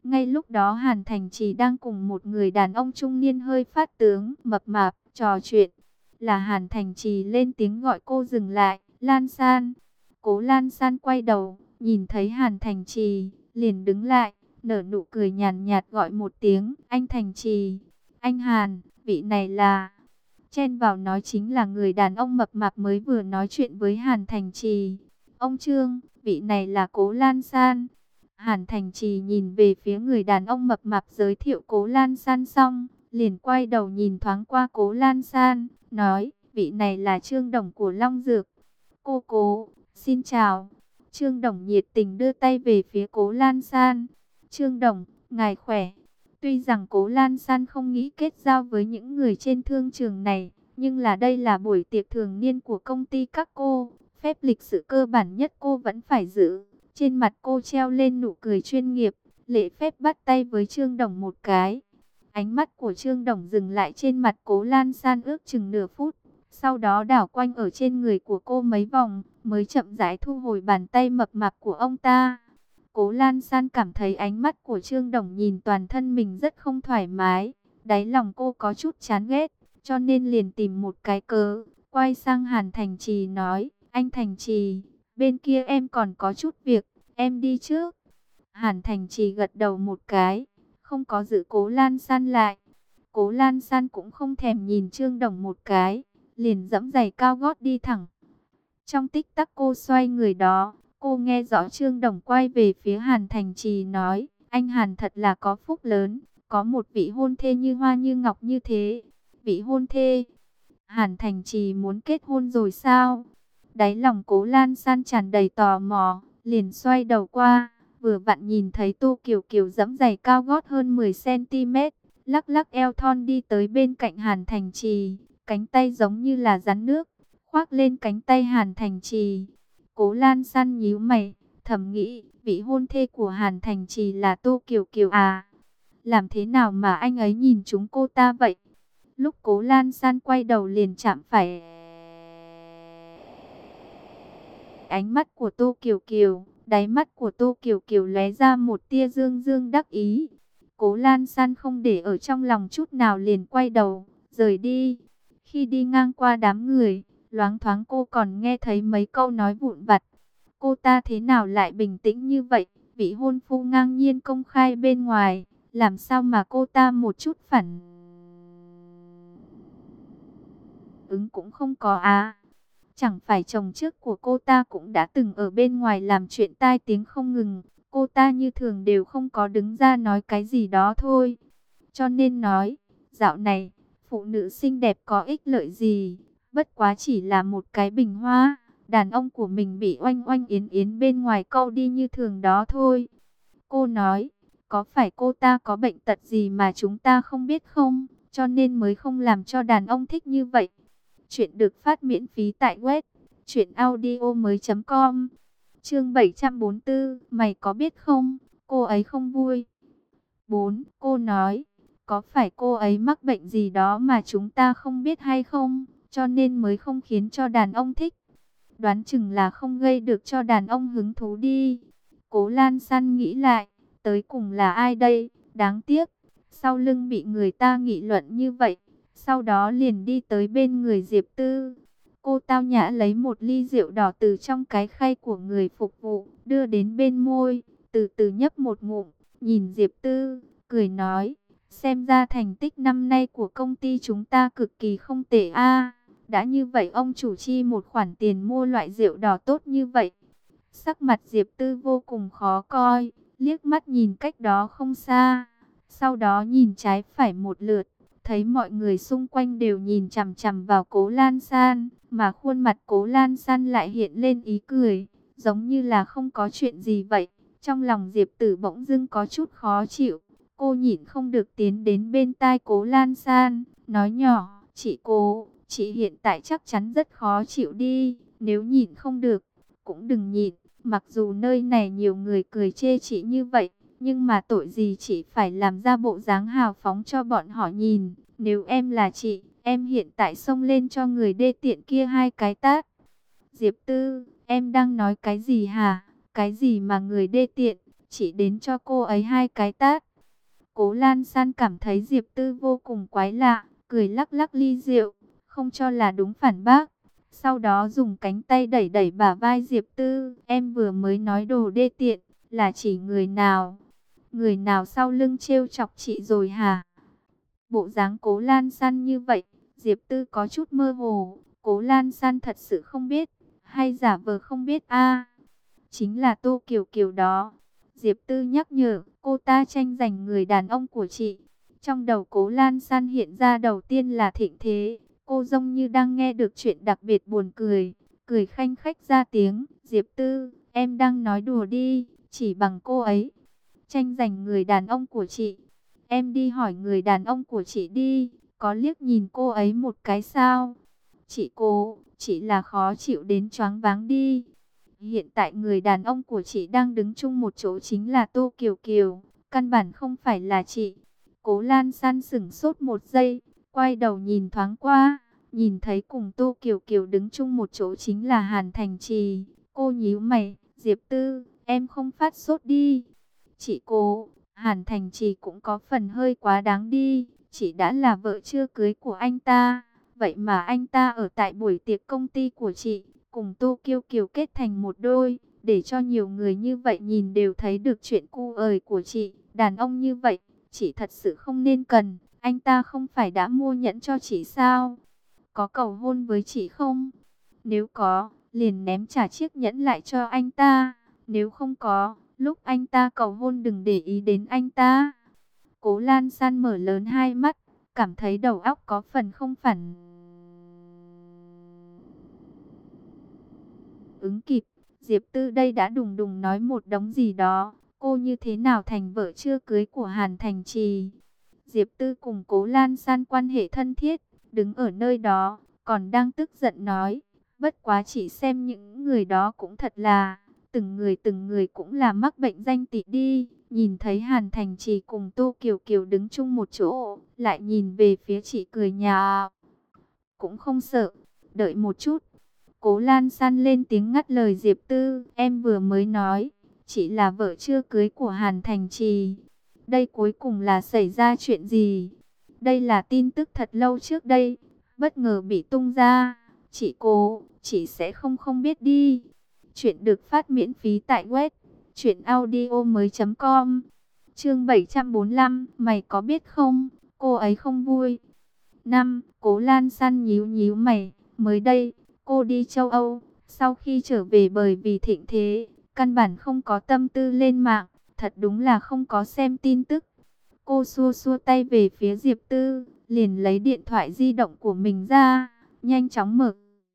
Ngay lúc đó Hàn Thành Trì đang cùng một người đàn ông trung niên hơi phát tướng, mập mạp, trò chuyện. Là Hàn Thành Trì lên tiếng gọi cô dừng lại. Lan San. Cố Lan San quay đầu, nhìn thấy Hàn Thành Trì, liền đứng lại, nở nụ cười nhàn nhạt gọi một tiếng, anh Thành Trì. Anh Hàn, vị này là... Chen vào nói chính là người đàn ông mập mạp mới vừa nói chuyện với Hàn Thành Trì. Ông Trương, vị này là Cố Lan San. Hàn Thành Trì nhìn về phía người đàn ông mập mạp giới thiệu Cố Lan San xong, liền quay đầu nhìn thoáng qua Cố Lan San, nói, vị này là Trương Đồng của Long Dược. Cô Cố, xin chào. Trương Đồng nhiệt tình đưa tay về phía Cố Lan San. Trương Đồng, ngài khỏe. Tuy rằng Cố Lan San không nghĩ kết giao với những người trên thương trường này, nhưng là đây là buổi tiệc thường niên của công ty các cô. Phép lịch sự cơ bản nhất cô vẫn phải giữ. Trên mặt cô treo lên nụ cười chuyên nghiệp, lễ phép bắt tay với Trương Đồng một cái. Ánh mắt của Trương Đồng dừng lại trên mặt Cố Lan San ước chừng nửa phút. Sau đó đảo quanh ở trên người của cô mấy vòng, mới chậm rãi thu hồi bàn tay mập mạp của ông ta. Cố Lan San cảm thấy ánh mắt của Trương Đồng nhìn toàn thân mình rất không thoải mái. Đáy lòng cô có chút chán ghét, cho nên liền tìm một cái cớ, quay sang Hàn Thành Trì nói, anh Thành Trì, bên kia em còn có chút việc, em đi trước. Hàn Thành Trì gật đầu một cái, không có giữ Cố Lan San lại. Cố Lan San cũng không thèm nhìn Trương Đồng một cái, liền dẫm giày cao gót đi thẳng. Trong tích tắc cô xoay người đó, cô nghe rõ Trương Đồng quay về phía Hàn Thành Trì nói, anh Hàn thật là có phúc lớn, có một vị hôn thê như hoa như ngọc như thế. Vị hôn thê? Hàn Thành Trì muốn kết hôn rồi sao? Đáy lòng Cố Lan San tràn đầy tò mò, liền xoay đầu qua, vừa vặn nhìn thấy Tô Kiều Kiều dẫm giày cao gót hơn mười xăng ti mét, lắc lắc eo thon đi tới bên cạnh Hàn Thành Trì, cánh tay giống như là rắn nước, khoác lên cánh tay Hàn Thành Trì. Cố Lan San nhíu mày, thầm nghĩ, vị hôn thê của Hàn Thành Trì là Tô Kiều Kiều à? Làm thế nào mà anh ấy nhìn chúng cô ta vậy? Lúc Cố Lan San quay đầu liền chạm phải ánh mắt của Tô Kiều Kiều, đáy mắt của Tô Kiều Kiều lóe ra một tia dương dương đắc ý. Cố Lan San không để ở trong lòng chút nào liền quay đầu, rời đi. Khi đi ngang qua đám người, loáng thoáng cô còn nghe thấy mấy câu nói vụn vặt. Cô ta thế nào lại bình tĩnh như vậy? Vị hôn phu ngang nhiên công khai bên ngoài, làm sao mà cô ta một chút phản ứng cũng không có à? Chẳng phải chồng trước của cô ta cũng đã từng ở bên ngoài làm chuyện tai tiếng không ngừng. Cô ta như thường đều không có đứng ra nói cái gì đó thôi. Cho nên nói, dạo này, phụ nữ xinh đẹp có ích lợi gì? Bất quá chỉ là một cái bình hoa. Đàn ông của mình bị oanh oanh yến yến bên ngoài câu đi như thường đó thôi. Cô nói, có phải cô ta có bệnh tật gì mà chúng ta không biết không? Cho nên mới không làm cho đàn ông thích như vậy. Chuyện được phát miễn phí tại web truyện audio mới chấm com. Chương bảy trăm bốn mươi tư, mày có biết không, cô ấy không vui. bốn. Cô nói, có phải cô ấy mắc bệnh gì đó mà chúng ta không biết hay không, cho nên mới không khiến cho đàn ông thích. Đoán chừng là không gây được cho đàn ông hứng thú đi. Cố Lan San nghĩ lại, tới cùng là ai đây, đáng tiếc, sau lưng bị người ta nghị luận như vậy. Sau đó liền đi tới bên người Diệp Tư. Cô tao nhã lấy một ly rượu đỏ từ trong cái khay của người phục vụ, đưa đến bên môi, từ từ nhấp một ngụm, nhìn Diệp Tư, cười nói, xem ra thành tích năm nay của công ty chúng ta cực kỳ không tệ a. Đã như vậy ông chủ chi một khoản tiền mua loại rượu đỏ tốt như vậy. Sắc mặt Diệp Tư vô cùng khó coi, liếc mắt nhìn cách đó không xa, sau đó nhìn trái phải một lượt. Thấy mọi người xung quanh đều nhìn chằm chằm vào Cố Lan San, mà khuôn mặt Cố Lan San lại hiện lên ý cười, giống như là không có chuyện gì vậy. Trong lòng Diệp Tử bỗng dưng có chút khó chịu, cô nhịn không được tiến đến bên tai Cố Lan San, nói nhỏ, chị Cố, chị hiện tại chắc chắn rất khó chịu đi, nếu nhịn không được, cũng đừng nhịn, mặc dù nơi này nhiều người cười chê chị như vậy. Nhưng mà tội gì chị phải làm ra bộ dáng hào phóng cho bọn họ nhìn. Nếu em là chị, em hiện tại xông lên cho người đê tiện kia hai cái tát. Diệp Tư, em đang nói cái gì hả? Cái gì mà người đê tiện? chỉ đến cho cô ấy hai cái tát. Cố Lan San cảm thấy Diệp Tư vô cùng quái lạ, cười lắc lắc ly rượu, không cho là đúng phản bác. Sau đó dùng cánh tay đẩy đẩy bả vai Diệp Tư. Em vừa mới nói đồ đê tiện, là chỉ người nào? Người nào sau lưng trêu chọc chị rồi hả? Bộ dáng Cố Lan San như vậy, Diệp Tư có chút mơ hồ. Cố Lan San thật sự không biết, hay giả vờ không biết a? Chính là Tô Kiều Kiều đó. Diệp Tư nhắc nhở, cô ta tranh giành người đàn ông của chị. Trong đầu Cố Lan San hiện ra đầu tiên là Thịnh Thế. Cô giống như đang nghe được chuyện đặc biệt buồn cười, cười khanh khách ra tiếng. Diệp Tư, em đang nói đùa đi, chỉ bằng cô ấy tranh giành người đàn ông của chị. Em đi hỏi người đàn ông của chị đi, có liếc nhìn cô ấy một cái sao? Chị Cố, chị là khó chịu đến choáng váng đi. Hiện tại người đàn ông của chị đang đứng chung một chỗ chính là Tô Kiều Kiều, căn bản không phải là chị. Cố Lan San sững sốt một giây, quay đầu nhìn thoáng qua, nhìn thấy cùng Tô Kiều Kiều đứng chung một chỗ chính là Hàn Thành Trì. Cô nhíu mày, Diệp Tư, em không phát sốt đi. Chị Cố, Hàn Thành Trì cũng có phần hơi quá đáng đi, chị đã là vợ chưa cưới của anh ta. Vậy mà anh ta ở tại buổi tiệc công ty của chị, cùng Tô Kiều Kiều kết thành một đôi, để cho nhiều người như vậy nhìn đều thấy được chuyện cu ời của chị. Đàn ông như vậy, chị thật sự không nên cần. Anh ta không phải đã mua nhẫn cho chị sao? Có cầu hôn với chị không? Nếu có, liền ném trả chiếc nhẫn lại cho anh ta. Nếu không có, lúc anh ta cầu hôn đừng để ý đến anh ta. Cố Lan San mở lớn hai mắt, cảm thấy đầu óc có phần không phản ứng kịp. Diệp Tư đây đã đùng đùng nói một đống gì đó. Cô như thế nào thành vợ chưa cưới của Hàn Thành Trì? Diệp Tư cùng Cố Lan San quan hệ thân thiết, đứng ở nơi đó, còn đang tức giận nói. Bất quá chỉ xem những người đó cũng thật là, từng người từng người cũng là mắc bệnh danh tị đi. Nhìn thấy Hàn Thành Trì cùng Tô Kiều Kiều đứng chung một chỗ, lại nhìn về phía chị cười nhạo. Cũng không sợ, đợi một chút. Cố Lan San lên tiếng ngắt lời Diệp Tư. Em vừa mới nói, chị là vợ chưa cưới của Hàn Thành Trì. Đây cuối cùng là xảy ra chuyện gì? Đây là tin tức thật lâu trước đây, bất ngờ bị tung ra. Chị Cố, chị sẽ không không biết đi. Chuyện được phát miễn phí tại web truyện audio mới chấm com. Chương bảy trăm bốn mươi lăm, mày có biết không, cô ấy không vui. Năm, Cố Lan San nhíu nhíu mày, mới đây, cô đi châu Âu, sau khi trở về bởi vì thịnh thế, căn bản không có tâm tư lên mạng, thật đúng là không có xem tin tức. Cô xua xua tay về phía Diệp Tư, liền lấy điện thoại di động của mình ra, nhanh chóng mở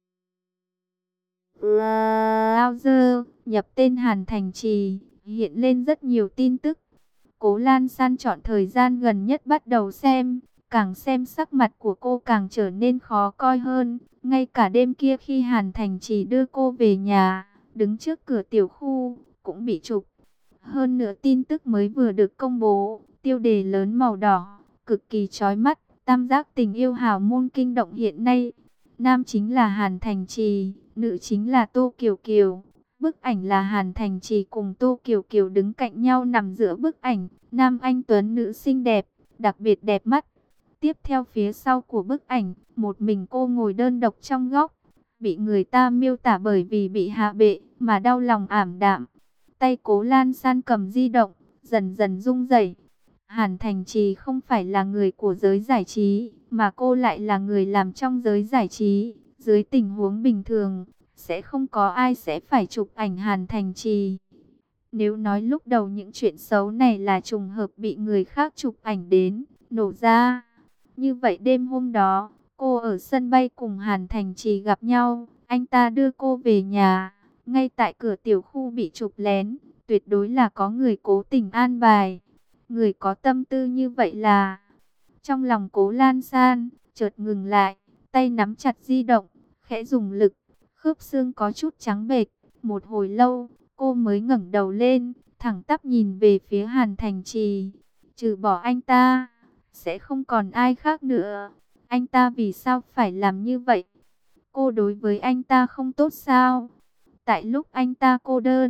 browser, nhập tên Hàn Thành Trì, hiện lên rất nhiều tin tức. Cố Lan San chọn thời gian gần nhất bắt đầu xem, càng xem sắc mặt của cô càng trở nên khó coi hơn. Ngay cả đêm kia khi Hàn Thành Trì đưa cô về nhà, đứng trước cửa tiểu khu, cũng bị chụp. Hơn nữa tin tức mới vừa được công bố, tiêu đề lớn màu đỏ, cực kỳ chói mắt, tam giác tình yêu hào môn kinh động hiện nay. Nam chính là Hàn Thành Trì, nữ chính là Tô Kiều Kiều. Bức ảnh là Hàn Thành Trì cùng Tô Kiều Kiều đứng cạnh nhau nằm giữa bức ảnh. Nam anh tuấn, nữ xinh đẹp, đặc biệt đẹp mắt. Tiếp theo phía sau của bức ảnh, một mình cô ngồi đơn độc trong góc. Bị người ta miêu tả bởi vì bị hạ bệ mà đau lòng ảm đạm. Tay Cố Lan San cầm di động, dần dần rung rẩy. Hàn Thành Trì không phải là người của giới giải trí, mà cô lại là người làm trong giới giải trí. Dưới tình huống bình thường, sẽ không có ai sẽ phải chụp ảnh Hàn Thành Trì. Nếu nói lúc đầu những chuyện xấu này là trùng hợp bị người khác chụp ảnh đến, nổ ra. Như vậy đêm hôm đó, cô ở sân bay cùng Hàn Thành Trì gặp nhau, anh ta đưa cô về nhà. Ngay tại cửa tiểu khu bị chụp lén, tuyệt đối là có người cố tình an bài. Người có tâm tư như vậy là... Trong lòng Cố Lan San, chợt ngừng lại, tay nắm chặt di động, khẽ dùng lực, khớp xương có chút trắng bệch. Một hồi lâu, cô mới ngẩng đầu lên, thẳng tắp nhìn về phía Hàn Thành Trì. Trừ bỏ anh ta, sẽ không còn ai khác nữa. Anh ta vì sao phải làm như vậy? Cô đối với anh ta không tốt sao? Tại lúc anh ta cô đơn,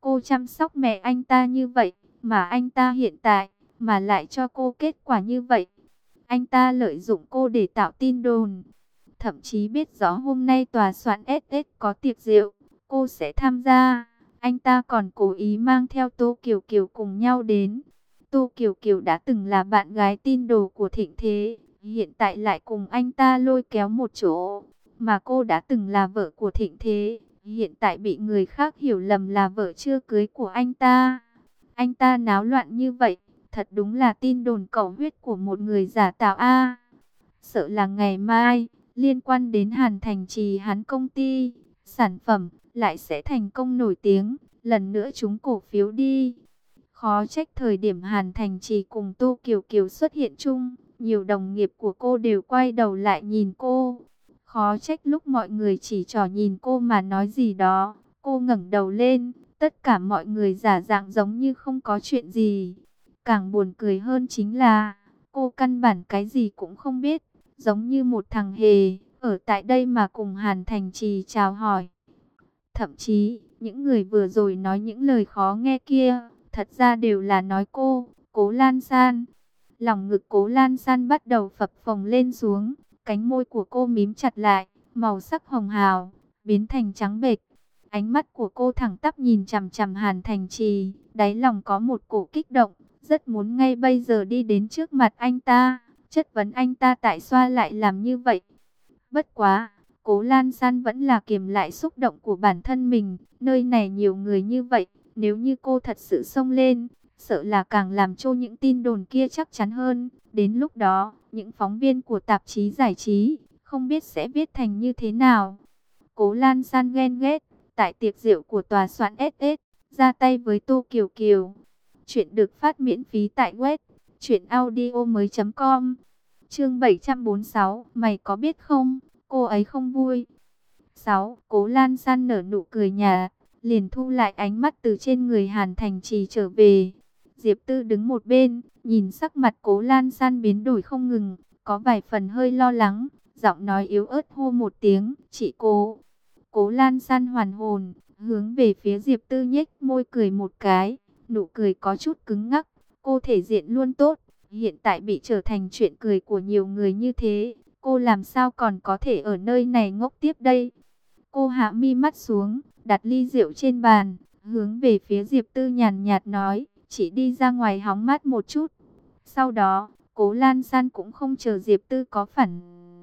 Cô chăm sóc mẹ anh ta như vậy, mà anh ta hiện tại, mà lại cho cô kết quả như vậy. Anh ta lợi dụng cô để tạo tin đồn. Thậm chí biết rõ hôm nay tòa soạn ét ét có tiệc rượu, cô sẽ tham gia. Anh ta còn cố ý mang theo Tô Kiều Kiều cùng nhau đến. Tô Kiều Kiều đã từng là bạn gái tin đồ của Thịnh Thế, hiện tại lại cùng anh ta lôi kéo một chỗ. Mà cô đã từng là vợ của Thịnh Thế, hiện tại bị người khác hiểu lầm là vợ chưa cưới của anh ta. Anh ta náo loạn như vậy, thật đúng là tin đồn cầu huyết của một người giả tạo a. Sợ là ngày mai, liên quan đến Hàn Thành Trì hắn công ty, sản phẩm lại sẽ thành công nổi tiếng, lần nữa trúng cổ phiếu đi. Khó trách thời điểm Hàn Thành Trì cùng Tô Kiều Kiều xuất hiện chung, nhiều đồng nghiệp của cô đều quay đầu lại nhìn cô. Khó trách lúc mọi người chỉ trỏ nhìn cô mà nói gì đó, cô ngẩng đầu lên, tất cả mọi người giả dạng giống như không có chuyện gì. Càng buồn cười hơn chính là, cô căn bản cái gì cũng không biết, giống như một thằng hề, ở tại đây mà cùng Hàn Thành Trì chào hỏi. Thậm chí, những người vừa rồi nói những lời khó nghe kia, thật ra đều là nói cô, Cố Lan San. Lòng ngực Cố Lan San bắt đầu phập phồng lên xuống, cánh môi của cô mím chặt lại, màu sắc hồng hào, biến thành trắng bệch. Ánh mắt của cô thẳng tắp nhìn chằm chằm Hàn Thành Trì, đáy lòng có một cổ kích động, rất muốn ngay bây giờ đi đến trước mặt anh ta, chất vấn anh ta tại sao lại làm như vậy. Bất quá, Cố Lan San vẫn là kiềm lại xúc động của bản thân mình, nơi này nhiều người như vậy, nếu như cô thật sự xông lên, sợ là càng làm cho những tin đồn kia chắc chắn hơn. Đến lúc đó, những phóng viên của tạp chí giải trí, không biết sẽ viết thành như thế nào. Cố Lan San ghen ghét, tại tiệc rượu của tòa soạn ét ét, ra tay với Tô Kiều Kiều. Chuyện được phát miễn phí tại web truyện audio mới chấm com. Chương bảy trăm bốn mươi sáu, mày có biết không, cô ấy không vui. sáu. Cố Lan San nở nụ cười nhạt, liền thu lại ánh mắt từ trên người Hàn Thành Trì trở về. Diệp Tư đứng một bên, nhìn sắc mặt Cố Lan San biến đổi không ngừng, có vài phần hơi lo lắng, giọng nói yếu ớt hô một tiếng, "Chị Cố." Cố Lan San hoàn hồn, hướng về phía Diệp Tư nhếch môi cười một cái, nụ cười có chút cứng ngắc. Cô thể diện luôn tốt, hiện tại bị trở thành chuyện cười của nhiều người như thế, cô làm sao còn có thể ở nơi này ngốc tiếp đây. Cô hạ mi mắt xuống, đặt ly rượu trên bàn, hướng về phía Diệp Tư nhàn nhạt nói, "Chỉ đi ra ngoài hóng mát một chút." Sau đó, Cố Lan San cũng không chờ Diệp Tư có phản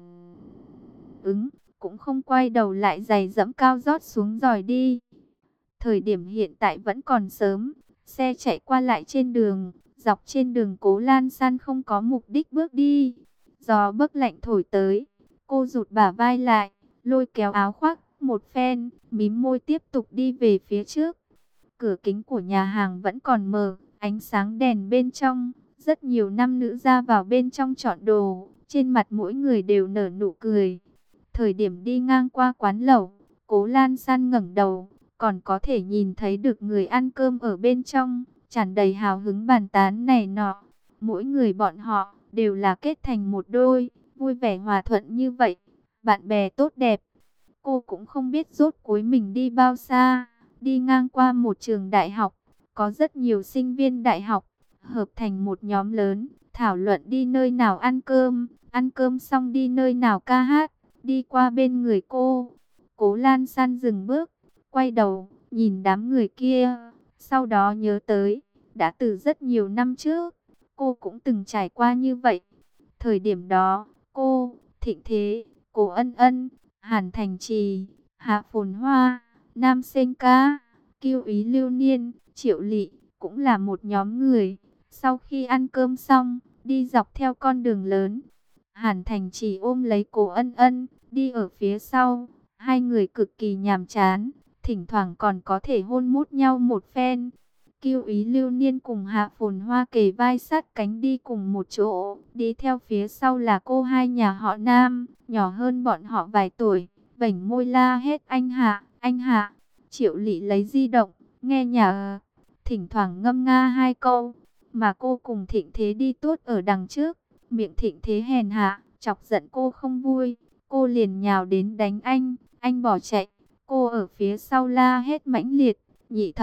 ứng, cũng không quay đầu lại giày dẫm cao rót xuống dòi đi. Thời điểm hiện tại vẫn còn sớm, xe chạy qua lại trên đường, dọc trên đường Cố Lan San không có mục đích bước đi. Gió bấc lạnh thổi tới, cô rụt bả vai lại, lôi kéo áo khoác một phen, mím môi tiếp tục đi về phía trước. Cửa kính của nhà hàng vẫn còn mở, ánh sáng đèn bên trong, rất nhiều nam nữ ra vào bên trong chọn đồ, trên mặt mỗi người đều nở nụ cười. Thời điểm đi ngang qua quán lẩu, Cố Lan San ngẩng đầu, còn có thể nhìn thấy được người ăn cơm ở bên trong, tràn đầy hào hứng bàn tán này nọ. Mỗi người bọn họ đều là kết thành một đôi, vui vẻ hòa thuận như vậy, bạn bè tốt đẹp. Cô cũng không biết rốt cuối mình đi bao xa, đi ngang qua một trường đại học, có rất nhiều sinh viên đại học, hợp thành một nhóm lớn, thảo luận đi nơi nào ăn cơm, ăn cơm xong đi nơi nào ca hát, đi qua bên người cô. Cố Lan San dừng bước, quay đầu, nhìn đám người kia, sau đó nhớ tới, đã từ rất nhiều năm trước, cô cũng từng trải qua như vậy. Thời điểm đó, cô, Thịnh Thế, Cố Ân Ân, Hàn Thành Trì, Hạ Phồn Hoa, Nam Sinh Ca, Kiêu Ý Lưu Niên, Triệu Lị, cũng là một nhóm người. Sau khi ăn cơm xong, đi dọc theo con đường lớn, Hàn Thành Trì ôm lấy Cố Ân Ân, đi ở phía sau. Hai người cực kỳ nhàm chán, thỉnh thoảng còn có thể hôn mút nhau một phen. Kiêu Ý Lưu Niên cùng Hạ Phồn Hoa kề vai sát cánh đi cùng một chỗ, đi theo phía sau là cô hai nhà họ Nam, nhỏ hơn bọn họ vài tuổi, vểnh môi la hết anh Hạ, anh Hạ. Triệu Lị lấy di động, nghe nhạc, thỉnh thoảng ngâm nga hai câu, mà cô cùng Thịnh Thế đi tuốt ở đằng trước. Miệng Thịnh Thế hèn hạ, chọc giận cô không vui, cô liền nhào đến đánh anh, anh bỏ chạy, cô ở phía sau la hết mãnh liệt, nhị thập,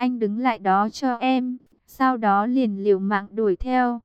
anh đứng lại đó cho em. Sau đó liền liều mạng đuổi theo.